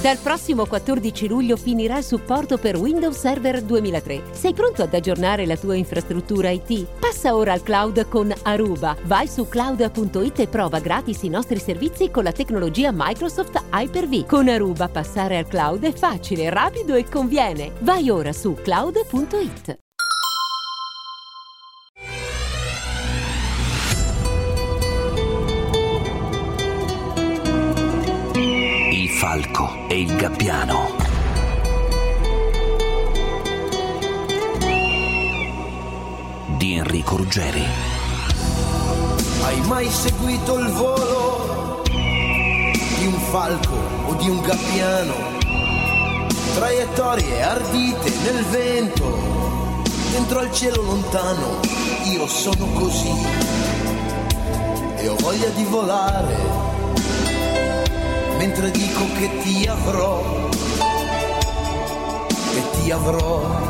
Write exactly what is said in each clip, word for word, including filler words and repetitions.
Dal prossimo quattordici luglio finirà il supporto per Windows Server duemilatré. Sei pronto ad aggiornare la tua infrastruttura I T? Passa ora al cloud con Aruba. Vai su cloud punto it e prova gratis i nostri servizi con la tecnologia Microsoft Hyper-V. Con Aruba passare al cloud è facile, rapido e conviene. Vai ora su cloud punto it. Il falco e il gabbiano. Di Enrico Ruggeri. Hai mai seguito il volo di un falco o di un gabbiano? Traiettorie ardite nel vento, dentro al cielo lontano. Io sono così e ho voglia di volare, mentre dico che ti avrò, che ti avrò.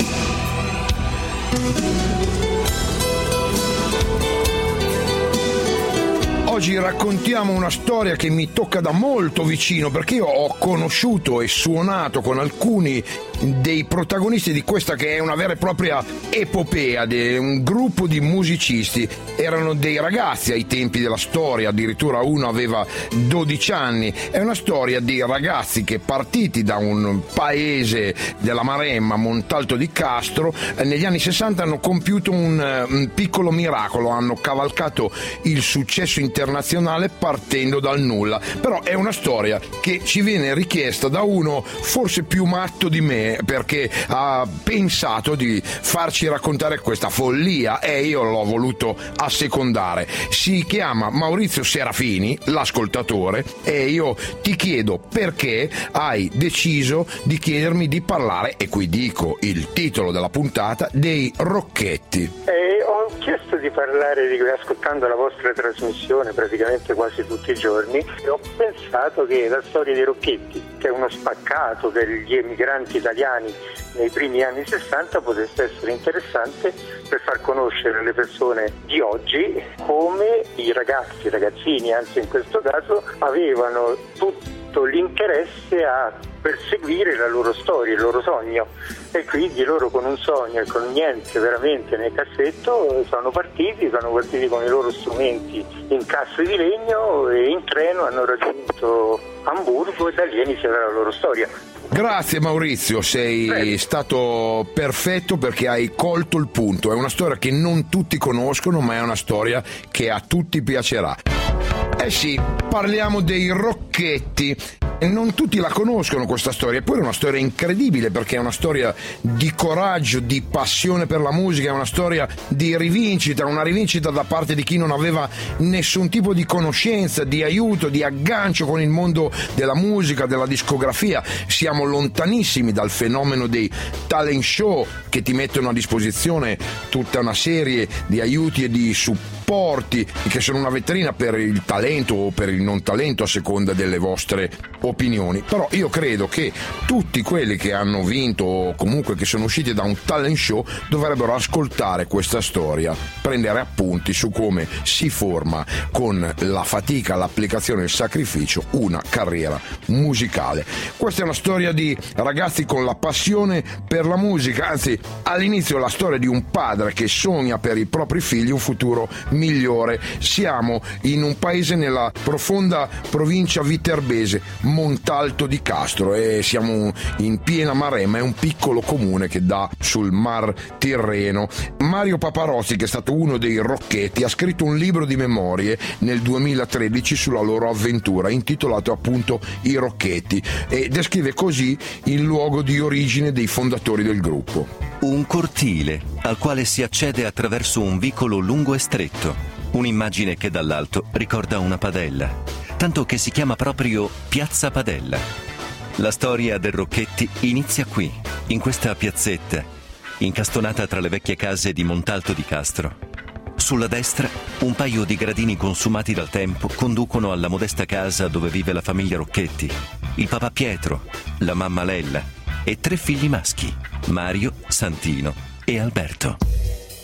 Oggi raccontiamo una storia che mi tocca da molto vicino, perché io ho conosciuto e suonato con alcuni dei protagonisti di questa che è una vera e propria epopea, di un gruppo di musicisti. Erano dei ragazzi ai tempi della storia, addirittura uno aveva dodici anni. È una storia di ragazzi che, partiti da un paese della Maremma, Montalto di Castro, negli anni sessanta hanno compiuto un, un piccolo miracolo, hanno cavalcato il successo internazionale partendo dal nulla. Però è una storia che ci viene richiesta da uno forse più matto di me, perché ha pensato di farci raccontare questa follia e io l'ho voluto assecondare. Si chiama Maurizio Serafini, l'ascoltatore, e io ti chiedo perché hai deciso di chiedermi di parlare, e qui dico il titolo della puntata, dei Rocchetti. Eh, ho chiesto di parlare di, ascoltando la vostra trasmissione praticamente quasi tutti i giorni, e ho pensato che la storia dei Rocchetti, che è uno spaccato degli emigranti italiani nei primi anni sessanta, potesse essere interessante per far conoscere alle persone di oggi come i ragazzi, ragazzini anzi in questo caso, avevano tutto l'interesse a perseguire la loro storia, il loro sogno, e quindi loro con un sogno e con niente veramente nel cassetto sono partiti, sono partiti con i loro strumenti in casse di legno e in treno hanno raggiunto Amburgo, e da lì è iniziata la loro storia. Grazie Maurizio, sei Beh. stato perfetto perché hai colto il punto. È una storia che non tutti conoscono, ma è una storia che a tutti piacerà. Eh sì, parliamo dei Rocchetti. Non tutti la conoscono questa storia, eppure è una storia incredibile, perché è una storia di coraggio, di passione per la musica, è una storia di rivincita, una rivincita da parte di chi non aveva nessun tipo di conoscenza, di aiuto, di aggancio con il mondo della musica, della discografia. Siamo lontanissimi dal fenomeno dei talent show che ti mettono a disposizione tutta una serie di aiuti e di supporti che sono una vetrina per il talento o per il non talento a seconda delle vostre opinioni. Però io credo che tutti quelli che hanno vinto o comunque che sono usciti da un talent show dovrebbero ascoltare questa storia, prendere appunti su come si forma con la fatica, l'applicazione e il sacrificio una carriera musicale. Questa è una storia di ragazzi con la passione per la musica, anzi all'inizio la storia di un padre che sogna per i propri figli un futuro migliore. Siamo in un paese nella profonda provincia viterbese, Montalto di Castro, e siamo in piena Maremma, è un piccolo comune che dà sul Mar Tirreno. Mario Paparozzi, che è stato uno dei Rocchetti, ha scritto un libro di memorie nel duemilatredici sulla loro avventura, intitolato appunto I Rocchetti, e descrive così il luogo di origine dei fondatori del gruppo. Un cortile al quale si accede attraverso un vicolo lungo e stretto, un'immagine che dall'alto ricorda una padella, tanto che si chiama proprio Piazza Padella. La storia del Rocchetti inizia qui, in questa piazzetta, incastonata tra le vecchie case di Montalto di Castro. Sulla destra, un paio di gradini consumati dal tempo conducono alla modesta casa dove vive la famiglia Rocchetti, il papà Pietro, la mamma Lella e tre figli maschi, Mario, Santino e Alberto.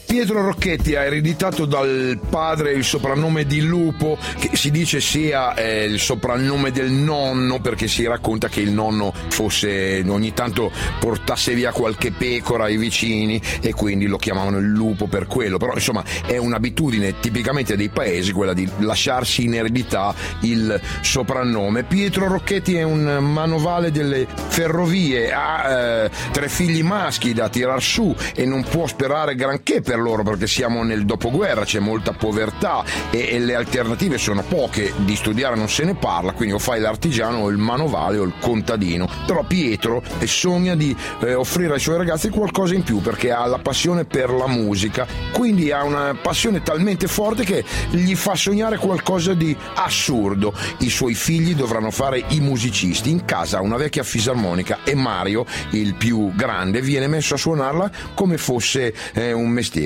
Pietro Rocchetti ha ereditato dal padre il soprannome di Lupo, che si dice sia eh, il soprannome del nonno, perché si racconta che il nonno fosse ogni tanto portasse via qualche pecora ai vicini e quindi lo chiamavano il lupo per quello. Però insomma è un'abitudine tipicamente dei paesi quella di lasciarsi in eredità il soprannome. Pietro Rocchetti è un manovale delle ferrovie, ha eh, tre figli maschi da tirar su e non può sperare granché per loro, perché siamo nel dopoguerra, c'è molta povertà e, e le alternative sono poche, di studiare non se ne parla, quindi o fai l'artigiano o il manovale o il contadino. Però Pietro sogna di eh, offrire ai suoi ragazzi qualcosa in più, perché ha la passione per la musica, quindi ha una passione talmente forte che gli fa sognare qualcosa di assurdo. I suoi figli dovranno fare i musicisti, in casa ha una vecchia fisarmonica e Mario, il più grande, viene messo a suonarla come fosse eh, un mestiere.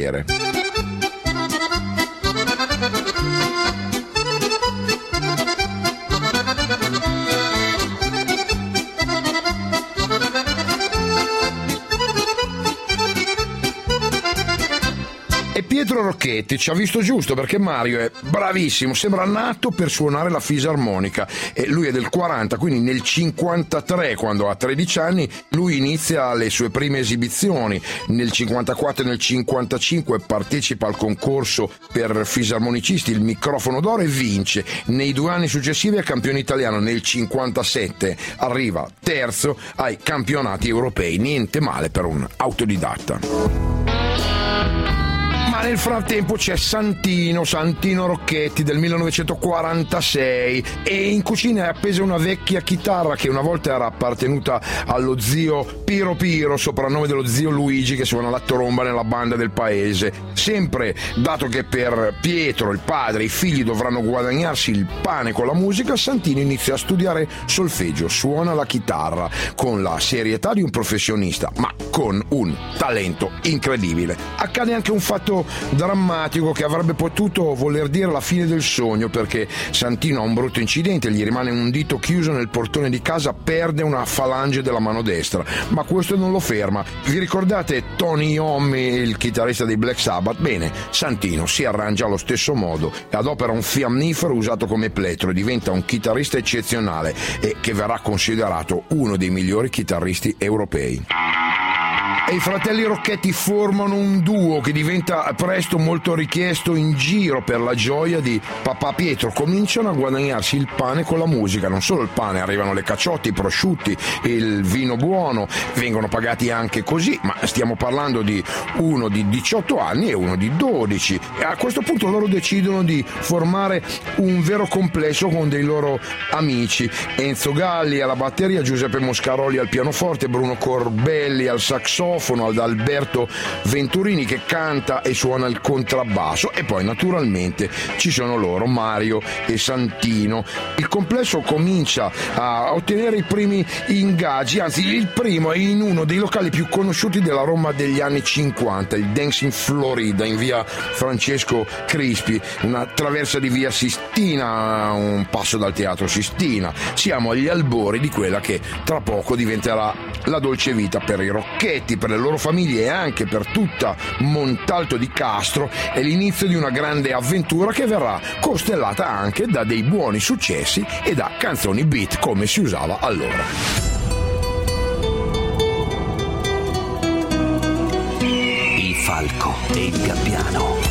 E Pietro Rocchetti ci ha visto giusto, perché Mario è bravissimo, sembra nato per suonare la fisarmonica, e lui è del quaranta, quindi nel cinquantatré, quando ha tredici anni, lui inizia le sue prime esibizioni. Nel cinquantaquattro e nel cinquantacinque partecipa al concorso per fisarmonicisti, il microfono d'oro, e vince. Nei due anni successivi è campione italiano. Nel cinquantasette arriva terzo ai campionati europei, niente male per un autodidatta. Ma nel frattempo c'è Santino, Santino Rocchetti del millenovecentoquarantasei, e in cucina è appesa una vecchia chitarra che una volta era appartenuta allo zio Piro Piro, soprannome dello zio Luigi, che suona la tromba nella banda del paese. Sempre dato che per Pietro, il padre, i figli dovranno guadagnarsi il pane con la musica, Santino inizia a studiare solfeggio, suona la chitarra con la serietà di un professionista, ma con un talento incredibile. Accade anche un fatto drammatico che avrebbe potuto voler dire la fine del sogno, perché Santino ha un brutto incidente, gli rimane un dito chiuso nel portone di casa, perde una falange della mano destra, ma questo non lo ferma. Vi ricordate Tony Iommi, il chitarrista dei Black Sabbath? Bene, Santino si arrangia allo stesso modo e adopera un fiammifero usato come plettro e diventa un chitarrista eccezionale, e che verrà considerato uno dei migliori chitarristi europei. E i fratelli Rocchetti formano un duo che diventa presto molto richiesto in giro per la gioia di papà Pietro. Cominciano a guadagnarsi il pane con la musica, non solo il pane, arrivano le cacciotte, i prosciutti, il vino buono, vengono pagati anche così, ma stiamo parlando di uno di diciotto anni e uno di dodici. E a questo punto loro decidono di formare un vero complesso con dei loro amici: Enzo Galli alla batteria, Giuseppe Moscaroli al pianoforte, Bruno Corbelli al saxofono, ad Alberto Venturini che canta e suona il contrabbasso, e poi naturalmente ci sono loro, Mario e Santino. Il complesso comincia a ottenere i primi ingaggi, anzi il primo è in uno dei locali più conosciuti della Roma degli anni cinquanta, il Dancing Florida in via Francesco Crispi, una traversa di via Sistina, un passo dal teatro Sistina. Siamo agli albori di quella che tra poco diventerà la dolce vita per i Rocchetti, per le loro famiglie e anche per tutta Montalto di Castro. È l'inizio di una grande avventura che verrà costellata anche da dei buoni successi e da canzoni beat come si usava allora. Il falco e il gabbiano.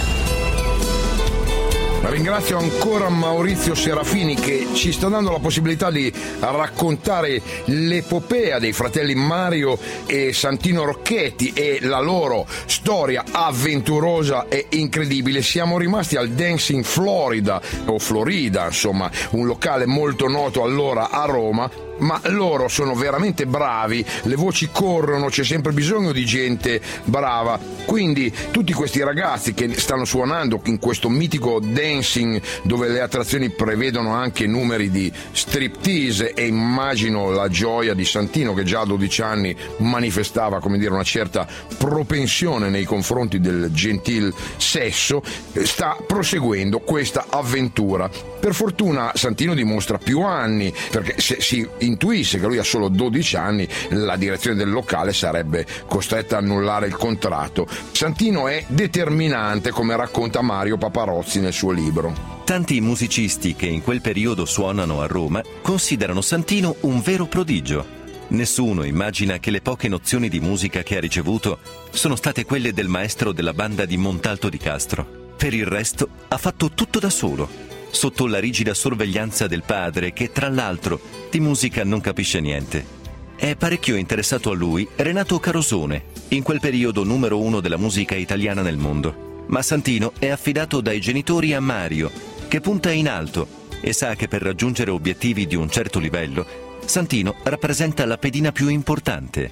Ringrazio ancora Maurizio Serafini che ci sta dando la possibilità di raccontare l'epopea dei fratelli Mario e Santino Rocchetti e la loro storia avventurosa e incredibile. Siamo rimasti al Dancing Florida, o Florida, insomma, un locale molto noto allora a Roma. Ma loro sono veramente bravi, le voci corrono, c'è sempre bisogno di gente brava, quindi tutti questi ragazzi che stanno suonando in questo mitico dancing dove le attrazioni prevedono anche numeri di striptease, e immagino la gioia di Santino che già a dodici anni manifestava, come dire, una certa propensione nei confronti del gentil sesso, sta proseguendo questa avventura. Per fortuna Santino dimostra più anni, perché se si intuisse che lui ha solo dodici anni, la direzione del locale sarebbe costretta a annullare il contratto. Santino è determinante, come racconta Mario Paparozzi nel suo libro. Tanti musicisti che in quel periodo suonano a Roma considerano Santino un vero prodigio. Nessuno immagina che le poche nozioni di musica che ha ricevuto sono state quelle del maestro della banda di Montalto di Castro. Per il resto ha fatto tutto da solo, sotto la rigida sorveglianza del padre che, tra l'altro, di musica non capisce niente. È parecchio interessato a lui Renato Carosone, in quel periodo numero uno della musica italiana nel mondo. Ma Santino è affidato dai genitori a Mario, che punta in alto e sa che per raggiungere obiettivi di un certo livello Santino rappresenta la pedina più importante.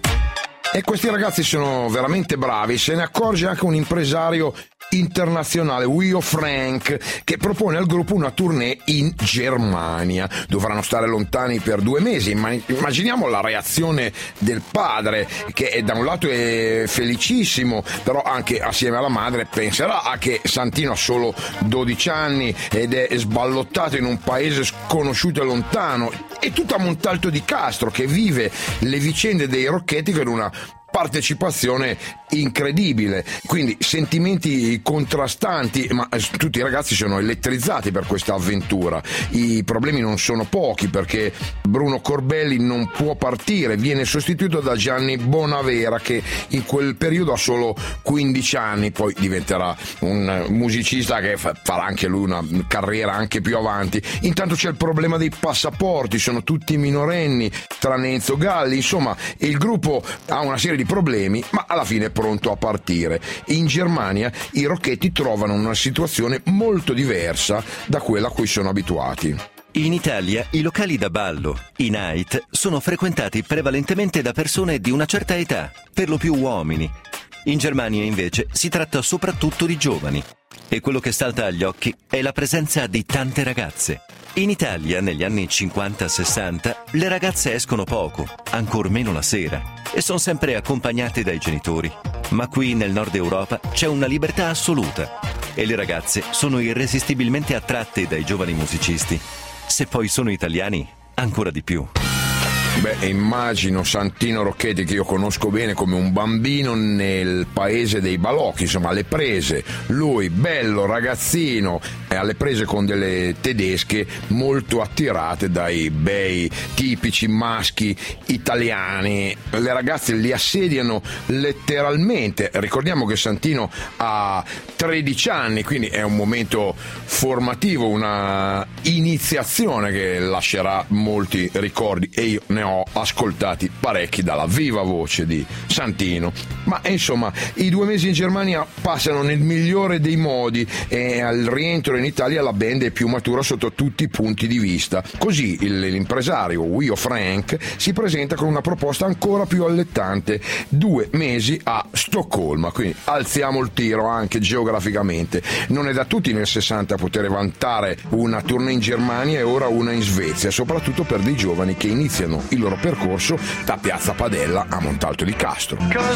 E questi ragazzi sono veramente bravi, se ne accorge anche un impresario internazionale, Wio Frank, che propone al gruppo una tournée in Germania. Dovranno stare lontani per due mesi. Immaginiamo la reazione del padre, che da un lato è felicissimo, però anche assieme alla madre penserà a che Santino ha solo dodici anni ed è sballottato in un paese sconosciuto e lontano, e tutta Montalto di Castro che vive le vicende dei Rocchetti con una partecipazione incredibile, quindi sentimenti contrastanti, ma tutti i ragazzi sono elettrizzati per questa avventura. I problemi non sono pochi, perché Bruno Corbelli non può partire, viene sostituito da Gianni Bonavera, che in quel periodo ha solo quindici anni, poi diventerà un musicista che farà anche lui una carriera anche più avanti. Intanto c'è il problema dei passaporti, sono tutti minorenni tranne Enzo Galli, insomma il gruppo ha una serie di problemi, ma alla fine è pronto a partire. In Germania i Rocchetti trovano una situazione molto diversa da quella a cui sono abituati. In Italia i locali da ballo, i night, sono frequentati prevalentemente da persone di una certa età, per lo più uomini. In Germania invece si tratta soprattutto di giovani, e quello che salta agli occhi è la presenza di tante ragazze. In Italia, negli anni cinquanta sessanta, le ragazze escono poco, ancor meno la sera, e sono sempre accompagnate dai genitori. Ma qui nel nord Europa c'è una libertà assoluta, e le ragazze sono irresistibilmente attratte dai giovani musicisti. Se poi sono italiani, ancora di più. Beh, immagino Santino Rocchetti, che io conosco bene, come un bambino nel paese dei balocchi, insomma alle prese, lui bello ragazzino, e alle prese con delle tedesche molto attirate dai bei tipici maschi italiani. Le ragazze li assediano letteralmente. Ricordiamo che Santino ha tredici anni, quindi è un momento formativo, una iniziazione che lascerà molti ricordi, e io ne ho ascoltati parecchi dalla viva voce di Santino. Ma insomma, i due mesi in Germania passano nel migliore dei modi, e al rientro in Italia la band è più matura sotto tutti i punti di vista. Così il, l'impresario Wio Frank si presenta con una proposta ancora più allettante: due mesi a Stoccolma, quindi alziamo il tiro anche geograficamente. Non è da tutti nel sessanta poter vantare una tournée in Germania e ora una in Svezia, soprattutto per dei giovani che iniziano il loro percorso da Piazza Padella a Montalto di Castro.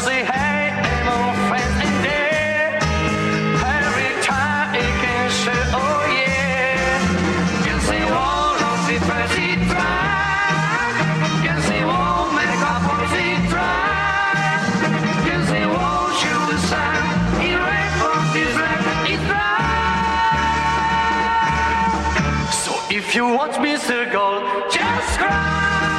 If you want mister Gold, just cry.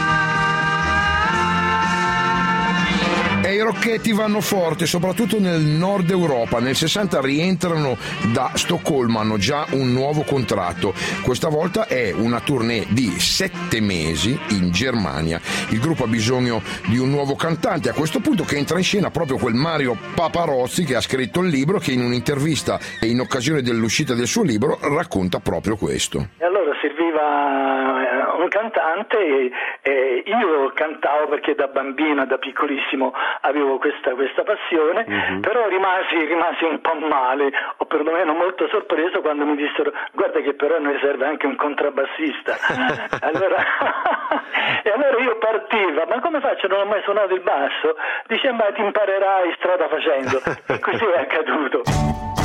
E i Rocchetti vanno forte, soprattutto nel nord Europa. Nel sessanta rientrano da Stoccolma, hanno già un nuovo contratto. Questa volta è una tournée di sette mesi in Germania. Il gruppo ha bisogno di un nuovo cantante. A questo punto che entra in scena proprio quel Mario Paparozzi, che ha scritto il libro, che in un'intervista e in occasione dell'uscita del suo libro racconta proprio questo. E allora serviva un cantante, e, e io cantavo perché da bambino, da piccolissimo avevo questa, questa passione, mm-hmm. però rimasi, rimasi un po' male, o perlomeno molto sorpreso quando mi dissero: guarda che però noi serve anche un contrabbassista. allora, e allora io partivo: ma come faccio, non ho mai suonato il basso? Dice: ma ti imparerai strada facendo. E così è accaduto.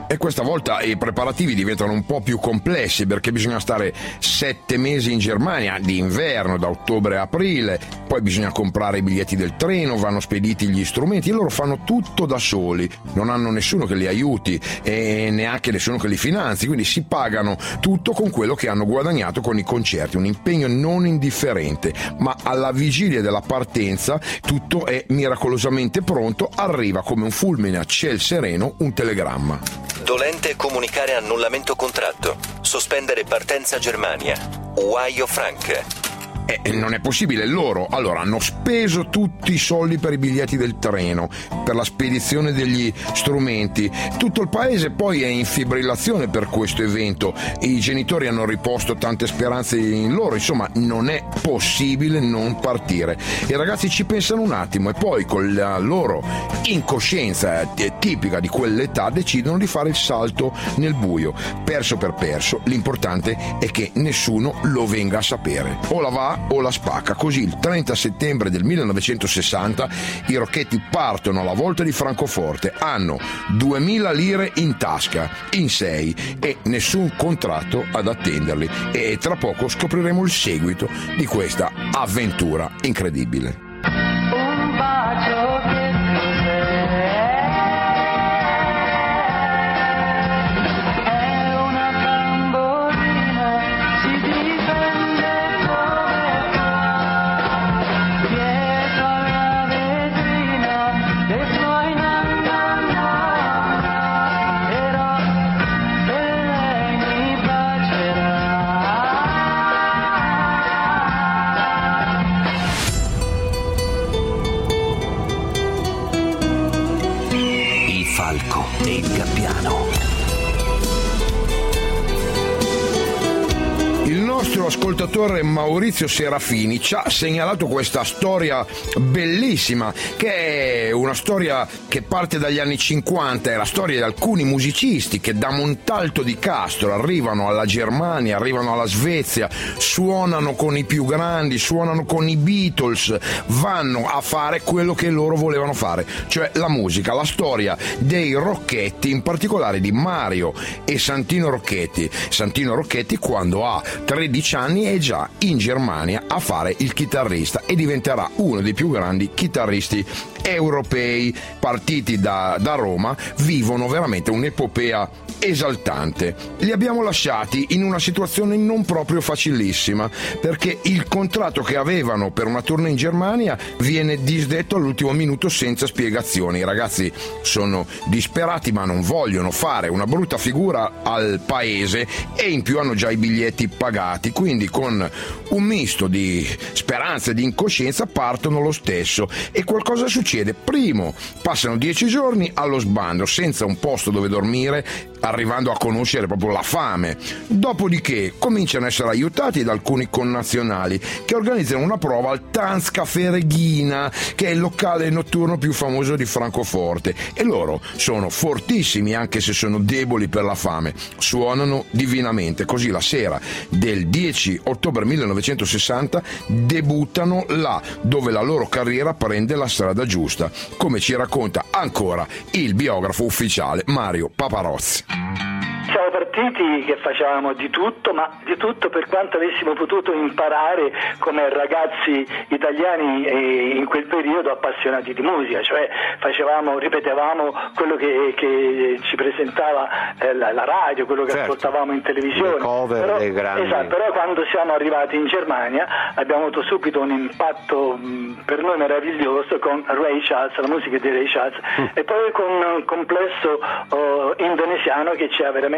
E questa volta i preparativi diventano un po' più complessi perché bisogna stare sette mesi in Germania d'inverno, da ottobre a aprile, poi bisogna comprare i biglietti del treno, vanno spediti gli strumenti e loro fanno tutto da soli, non hanno nessuno che li aiuti e neanche nessuno che li finanzi, quindi si pagano tutto con quello che hanno guadagnato con i concerti, un impegno non indifferente, ma alla vigilia della partenza tutto è miracolosamente pronto, arriva come un fulmine a ciel sereno un telegramma. Dolente comunicare annullamento contratto. Sospendere partenza Germania. Uaio Frank. Eh, non è possibile, loro allora hanno speso tutti i soldi per i biglietti del treno, per la spedizione degli strumenti, tutto il paese poi è in fibrillazione per questo evento, i genitori hanno riposto tante speranze in loro, insomma non è possibile non partire. I ragazzi ci pensano un attimo e poi con la loro incoscienza tipica di quell'età decidono di fare il salto nel buio, perso per perso, l'importante è che nessuno lo venga a sapere, o la va o la spacca. Così il trenta settembre del millenovecentosessanta i Rocchetti partono alla volta di Francoforte, hanno duemila lire in tasca in sei e nessun contratto ad attenderli, e tra poco scopriremo il seguito di questa avventura incredibile. Un bacio che Falco e il Gabbiano. Il nostro ascoltatore Maurizio Serafini ci ha segnalato questa storia bellissima, che è una storia che parte dagli anni cinquanta, è la storia di alcuni musicisti che da Montalto di Castro arrivano alla Germania, arrivano alla Svezia, suonano con i più grandi, suonano con i Beatles, vanno a fare quello che loro volevano fare, cioè la musica, la storia dei Rocchetti, in particolare di Mario e Santino Rocchetti. Santino Rocchetti quando ha tredici anni è già in Germania a fare il chitarrista e diventerà uno dei più grandi chitarristi europei. Partiti da, da Roma, vivono veramente un'epopea esaltante. Li abbiamo lasciati in una situazione non proprio facilissima, perché il contratto che avevano per una tournée in Germania viene disdetto all'ultimo minuto senza spiegazioni. I ragazzi sono disperati ma non vogliono fare una brutta figura al paese e in più hanno già i biglietti pagati, quindi con un misto di speranza e di incoscienza partono lo stesso. E qualcosa succede. Primo, passano dieci giorni allo sbando senza un posto dove dormire, arrivando a conoscere proprio la fame. Dopodiché cominciano a essere aiutati da alcuni connazionali che organizzano una prova al Tanzcafé Regina, che è il locale notturno più famoso di Francoforte, e loro sono fortissimi anche se sono deboli per la fame, suonano divinamente. Così la sera del dieci ottobre millenovecentosessanta debuttano là dove la loro carriera prende la strada giusta, come ci racconta ancora il biografo ufficiale Mario Paparozzi. Siamo partiti che facevamo di tutto, ma di tutto per quanto avessimo potuto imparare come ragazzi italiani in quel periodo appassionati di musica, cioè facevamo, ripetevamo quello che, che ci presentava eh, la, la radio, quello che certo. ascoltavamo in televisione. Le cover però, dei grandi. Esatto, però quando siamo arrivati in Germania abbiamo avuto subito un impatto mh, per noi meraviglioso con Ray Charles, la musica di Ray Charles, mm. e poi con un complesso oh, indonesiano che ci ha veramente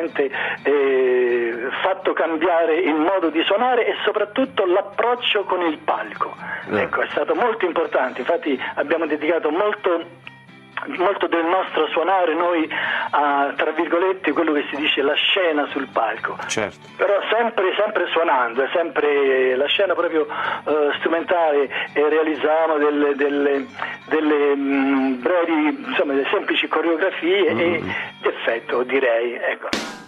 eh, fatto cambiare il modo di suonare e soprattutto l'approccio con il palco. Eh. Ecco, è stato molto importante, infatti abbiamo dedicato molto molto del nostro suonare noi a, tra virgolette, quello che si dice la scena sul palco, certo. Però sempre, sempre suonando, sempre la scena proprio uh, strumentale, e realizzavamo delle, delle, delle mh, brevi, insomma, delle semplici coreografie mm. e d'effetto, direi, ecco.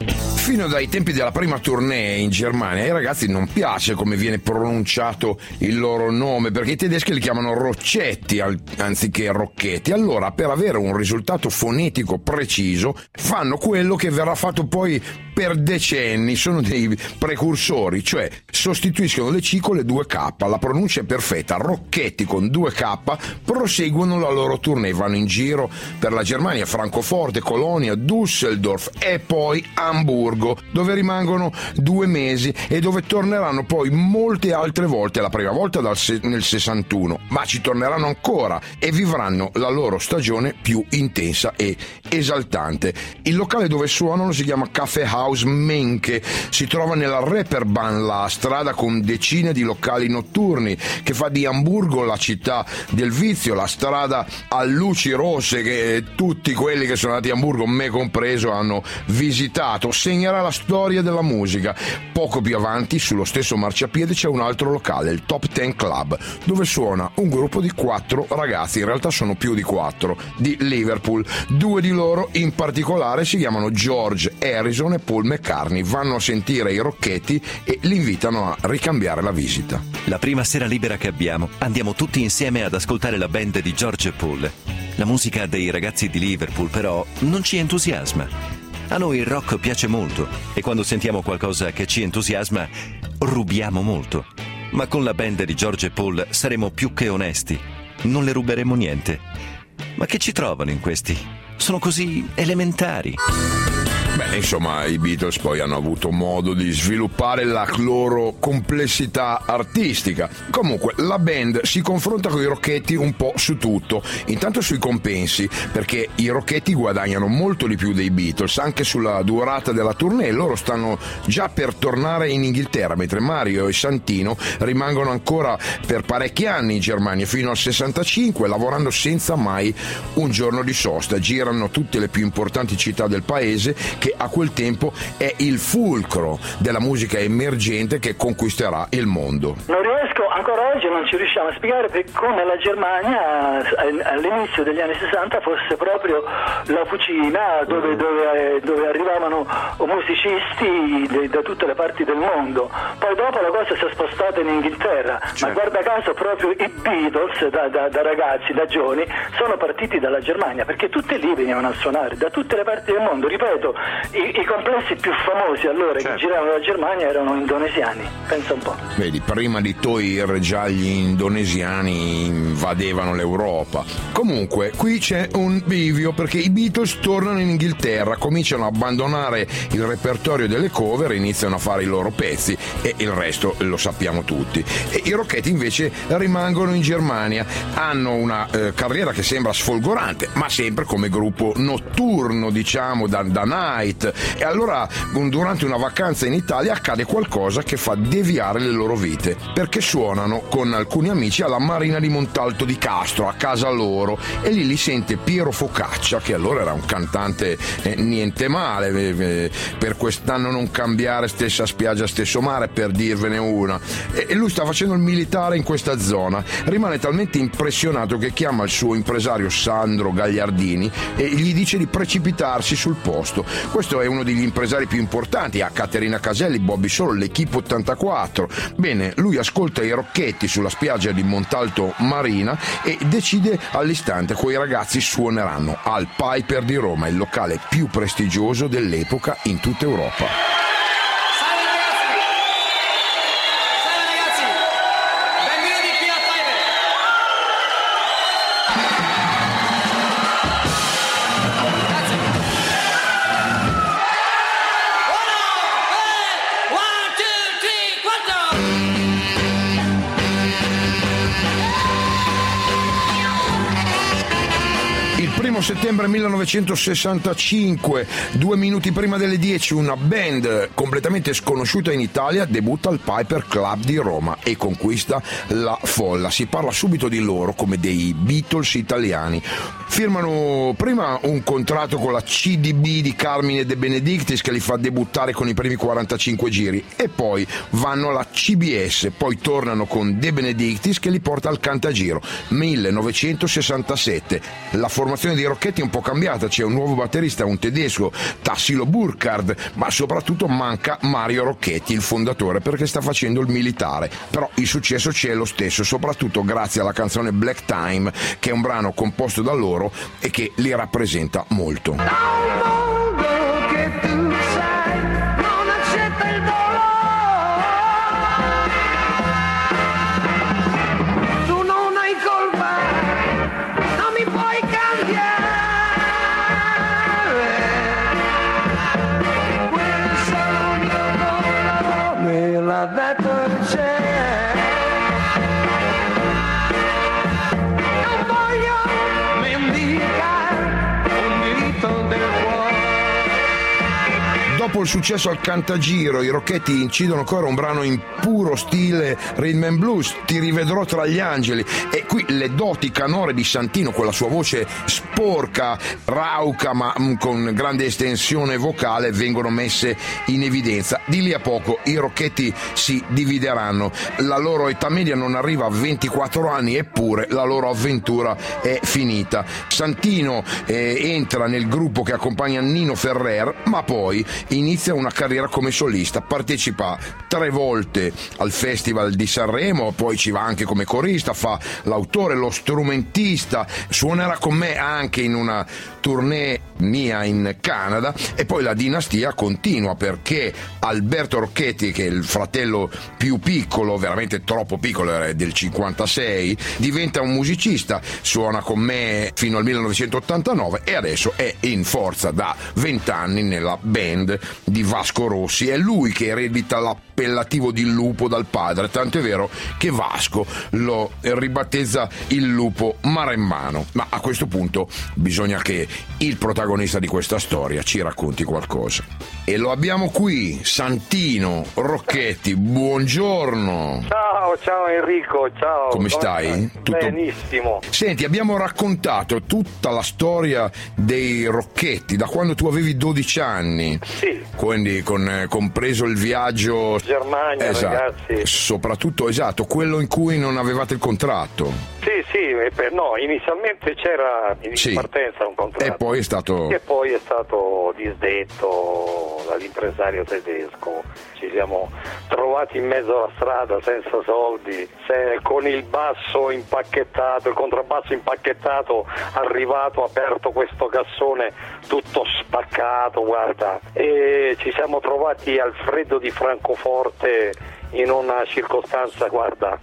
Fino dai tempi della prima tournée in Germania ai ragazzi non piace come viene pronunciato il loro nome, perché i tedeschi li chiamano Roccetti anziché Rocchetti. Allora, per avere un risultato fonetico preciso, fanno quello che verrà fatto poi per decenni, sono dei precursori, cioè sostituiscono le C con le due K, la pronuncia è perfetta, Rocchetti con due K, proseguono la loro tournée, vanno in giro per la Germania, Francoforte, Colonia, Düsseldorf e poi Amburgo, dove rimangono due mesi e dove torneranno poi molte altre volte, la prima volta dal se- nel sessantuno, ma ci torneranno ancora e vivranno la loro stagione più intensa e esaltante. Il locale dove suonano si chiama Café House Menke, si trova nella Reeperbahn, la strada con decine di locali notturni che fa di Amburgo la città del vizio, la strada a luci rosse che tutti quelli che sono andati a Amburgo, me compreso, hanno visitato. Segnerà la storia della musica. Poco più avanti, sullo stesso marciapiede, c'è un altro locale, il Top Ten Club, dove suona un gruppo di quattro ragazzi, in realtà sono più di quattro, di Liverpool. Due di loro in particolare si chiamano George Harrison e Paul McCartney, vanno a sentire i Rocchetti e li invitano a ricambiare la visita. La prima sera libera che abbiamo, andiamo tutti insieme ad ascoltare la band di George e Paul. La musica dei ragazzi di Liverpool però non ci entusiasma. A noi il rock piace molto e quando sentiamo qualcosa che ci entusiasma rubiamo molto. Ma con la band di George e Paul saremo più che onesti. Non le ruberemo niente. Ma che ci trovano in questi? Sono così elementari. Beh, insomma, i Beatles poi hanno avuto modo di sviluppare la loro complessità artistica. Comunque, la band si confronta con i Rocchetti un po' su tutto. Intanto sui compensi, perché i Rocchetti guadagnano molto di più dei Beatles, anche sulla durata della tournée. Loro stanno già per tornare in Inghilterra, mentre Mario e Santino rimangono ancora per parecchi anni in Germania, fino al sessantacinque, lavorando senza mai un giorno di sosta. Girano tutte le più importanti città del paese, che a quel tempo è il fulcro della musica emergente che conquisterà il mondo. Non riesco, ancora oggi non ci riusciamo a spiegare per come la Germania all'inizio degli anni sessanta fosse proprio la fucina dove, dove, dove arrivavano musicisti de, da tutte le parti del mondo. Poi dopo la cosa si è spostata in Inghilterra, certo. Ma guarda caso proprio i Beatles da, da, da ragazzi, da giovani, sono partiti dalla Germania, perché tutti lì venivano a suonare da tutte le parti del mondo. Ripeto, I, i complessi più famosi allora, certo, che giravano dalla Germania erano indonesiani, pensa un po'. Vedi, prima di Toir già gli indonesiani invadevano l'Europa. Comunque, qui c'è un bivio, perché i Beatles tornano in Inghilterra, cominciano a abbandonare il repertorio delle cover, iniziano a fare i loro pezzi e il resto lo sappiamo tutti. E i Rocchetti invece rimangono in Germania, hanno una eh, carriera che sembra sfolgorante, ma sempre come gruppo notturno, diciamo, da, da night. E allora durante una vacanza in Italia accade qualcosa che fa deviare le loro vite, perché suonano con alcuni amici alla Marina di Montalto di Castro, a casa loro, e lì li sente Piero Focaccia, che allora era un cantante eh, niente male, eh, per quest'anno non cambiare, stessa spiaggia stesso mare, per dirvene una, e, e lui sta facendo il militare in questa zona, rimane talmente impressionato che chiama il suo impresario Sandro Gagliardini e gli dice di precipitarsi sul posto. Questo è uno degli impresari più importanti, ha Caterina Caselli, Bobby Solo, l'Equipe ottantaquattro. Bene, lui ascolta i Rocchetti sulla spiaggia di Montalto Marina e decide all'istante che i ragazzi suoneranno al Piper di Roma, il locale più prestigioso dell'epoca in tutta Europa. Settembre millenovecentosessantacinque, due minuti prima delle dieci, una band completamente sconosciuta in Italia debutta al Piper Club di Roma e conquista la folla. Si parla subito di loro come dei Beatles italiani. Firmano prima un contratto con la C D B di Carmine De Benedictis che li fa debuttare con i primi quarantacinque giri, e poi vanno alla C B S, poi tornano con De Benedictis che li porta al Cantagiro. millenovecentosessantasette, la formazione di dei Rocchetti è un po' cambiata, c'è un nuovo batterista, un tedesco, Tassilo Burkhardt, ma soprattutto manca Mario Rocchetti, il fondatore, perché sta facendo il militare. Però il successo c'è lo stesso, soprattutto grazie alla canzone Black Time, che è un brano composto da loro e che li rappresenta molto. Dopo il successo al Cantagiro, i Rocchetti incidono ancora un brano in puro stile rhythm and blues, Ti rivedrò tra gli angeli, e qui le doti canore di Santino, con la sua voce sporca, rauca ma con grande estensione vocale, vengono messe in evidenza. Di lì a poco i Rocchetti si divideranno, la loro età media non arriva a ventiquattro anni, eppure la loro avventura è finita. Santino eh, entra nel gruppo che accompagna Nino Ferrer, ma poi inizia una carriera come solista, partecipa tre volte al Festival di Sanremo, poi ci va anche come corista, fa l'autore, lo strumentista, suonerà con me anche in una tournée mia in Canada, e poi la dinastia continua, perché Alberto Rocchetti, che è il fratello più piccolo, veramente troppo piccolo, è del cinquantasei, diventa un musicista, suona con me fino al millenovecentottantanove e adesso è in forza da vent'anni nella band di Vasco Rossi. È lui che eredita l'appellativo di Lupo dal padre, tanto è vero che Vasco lo ribattezza il Lupo Maremmano. Ma a questo punto bisogna che il protagonista di questa storia ci racconti qualcosa, e lo abbiamo qui, Santino Rocchetti. Buongiorno. Ciao, ciao Enrico, ciao. Come stai? Tutto benissimo. Senti, abbiamo raccontato tutta la storia dei Rocchetti da quando tu avevi dodici anni. Sì. Quindi con, compreso il viaggio Germania, esatto, ragazzi. Soprattutto, esatto, quello in cui non avevate il contratto. Sì, sì, per, no, inizialmente c'era in sì. partenza un contratto. E poi è stato... Che poi è stato disdetto dall'impresario tedesco. Ci siamo trovati in mezzo alla strada senza soldi, se, con il basso impacchettato, il contrabbasso impacchettato, arrivato, aperto questo cassone tutto spaccato, guarda, e ci siamo trovati al freddo di Francoforte in una circostanza, guarda,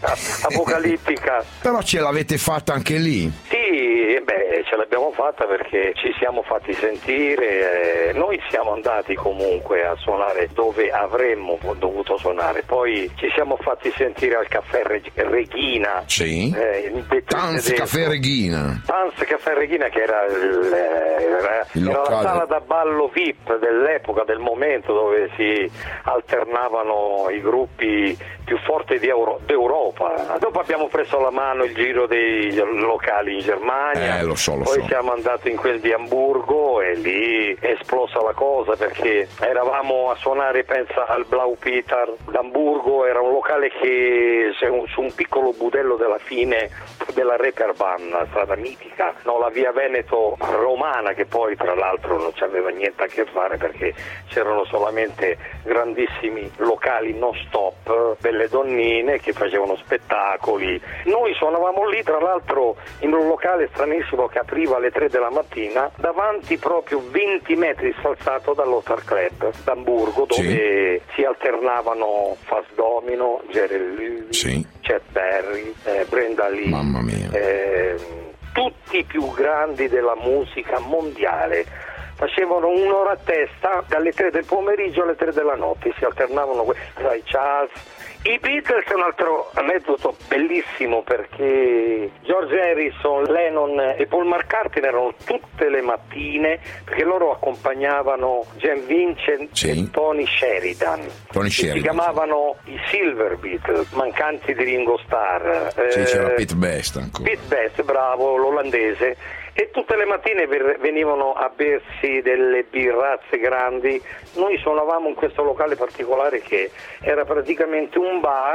apocalittica. Però ce l'avete fatta anche lì? Sì, beh, ce l'abbiamo fatta perché ci siamo fatti sentire, eh, noi siamo andati comunque a suonare dove avremmo dovuto suonare, poi ci siamo fatti sentire al caffè Reg- Regina. Sì. Eh, Tanz Caffè Regina. Tanz Caffè Regina, che era, il, era, il era la sala da ballo V I P dell'epoca, del momento, dove si alternavano i gruppi più forti di Euro- d'Europa. Dopo abbiamo preso la mano il giro dei locali in Germania, eh, lo so, lo poi so. siamo andati in quel di Amburgo e lì è esplosa la cosa, perché eravamo a suonare, pensa, al Blau Peter d'Amburgo, era un locale che su un piccolo budello della fine della Reeperbahn, la strada mitica, no, la via Veneto romana, che poi tra l'altro non c'aveva niente a che fare perché c'erano solamente grandissimi locali non stop, belle donnine che facevano spettacoli. Noi suonavamo lì, tra l'altro in un locale stranissimo che apriva alle tre della mattina, davanti proprio venti metri sfalsato dall'Otar Club d'Amburgo, dove sì. si alternavano Fats Domino, Jerry Lee, sì. Chet Berry, eh, Brenda Lee, mamma mia, eh, tutti i più grandi della musica mondiale. Facevano un'ora a testa dalle tre del pomeriggio alle tre della notte, si alternavano Ray Charles. I Beatles è un altro aneddoto bellissimo, perché George Harrison, Lennon e Paul McCartney erano tutte le mattine, perché loro accompagnavano Jan Vincent sì. e Tony Sheridan. Tony Sheridan. Si chiamavano i Silver Beatles, mancanti di Ringo Starr. Sì, eh, c'era Pete Best ancora. Pete Best, bravo, l'olandese. E tutte le mattine venivano a bersi delle birrazze grandi. Noi suonavamo in questo locale particolare che era praticamente un bar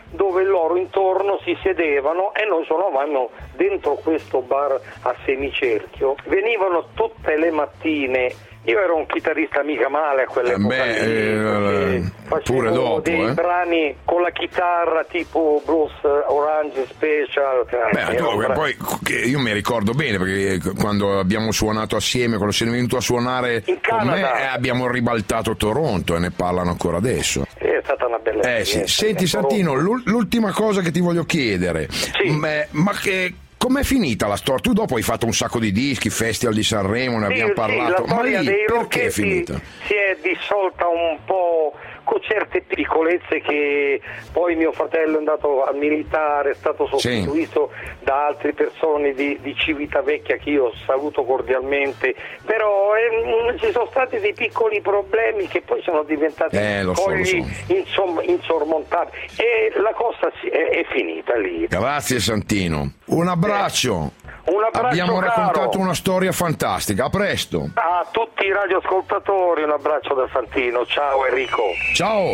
dove loro intorno si sedevano e noi suonavamo dentro questo bar a semicerchio. Venivano tutte le mattine. Io ero un chitarrista mica male a quell'epoca. Beh, eh, pure dopo, dei eh. brani con la chitarra tipo Blues Orange Special. Beh, tu, bra- poi io mi ricordo bene perché quando abbiamo suonato assieme, quando sei venuto a suonare in con me, Canada, eh, abbiamo ribaltato Toronto e ne parlano ancora adesso. È stata una bella Eh sì. esperienza. Senti Santino, l'ul- l'ultima cosa che ti voglio chiedere, Sì. ma, ma che com'è finita la storia? Tu dopo hai fatto un sacco di dischi, festival di Sanremo, ne Sì, abbiamo sì, parlato, la ma storia lì dei perché è Rocchetti finita? si è dissolta un po' con certe piccolezze, che poi mio fratello è andato al militare, è stato sostituito sì. da altre persone di, di Civitavecchia che io saluto cordialmente, però eh, ci sono stati dei piccoli problemi che poi sono diventati eh, lo so, lo so. Insom- insormontabili e la cosa si- è, è finita lì. Grazie Santino, un abbraccio. Eh. Un abbraccio, abbiamo caro. raccontato una storia fantastica, a presto. A tutti i radioascoltatori un abbraccio da Santino, ciao Enrico. Ciao.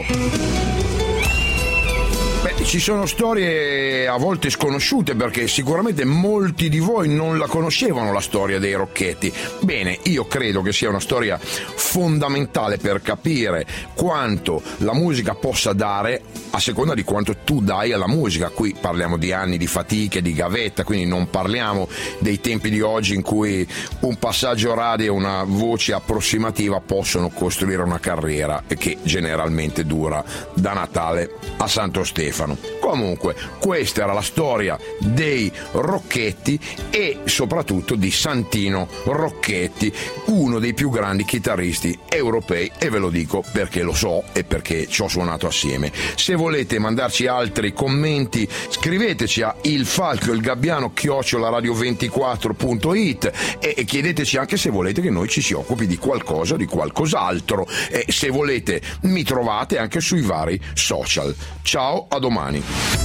Beh, ci sono storie a volte sconosciute perché sicuramente molti di voi non la conoscevano la storia dei Rocchetti. Bene, io credo che sia una storia fondamentale per capire quanto la musica possa dare a seconda di quanto tu dai alla musica. Qui parliamo di anni di fatiche, di gavetta, quindi non parliamo dei tempi di oggi in cui un passaggio radio e una voce approssimativa possono costruire una carriera che generalmente dura da Natale a Santo Stefano. Comunque, questa era la storia dei Rocchetti e soprattutto di Santino Rocchetti, uno dei più grandi chitarristi europei, e ve lo dico perché lo so e perché ci ho suonato assieme. Se volete mandarci altri commenti, scriveteci a il falco il gabbiano chiocciola radio ventiquattro punto it e chiedeteci anche se volete che noi ci si occupi di qualcosa o di qualcos'altro, e se volete mi trovate anche sui vari social. Ciao, a domani.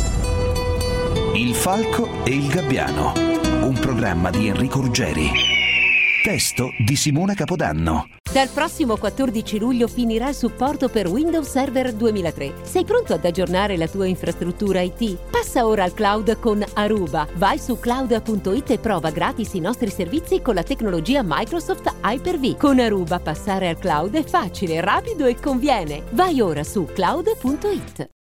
Il falco e il gabbiano, un programma di Enrico Ruggeri, testo di Simona Capodanno. Dal prossimo quattordici luglio finirà il supporto per Windows Server duemilatré. Sei pronto ad aggiornare la tua infrastruttura I T? Passa ora al cloud con Aruba. Vai su cloud punto it e prova gratis i nostri servizi con la tecnologia Microsoft Hyper-V. Con Aruba passare al cloud è facile, rapido e conviene. Vai ora su cloud punto it.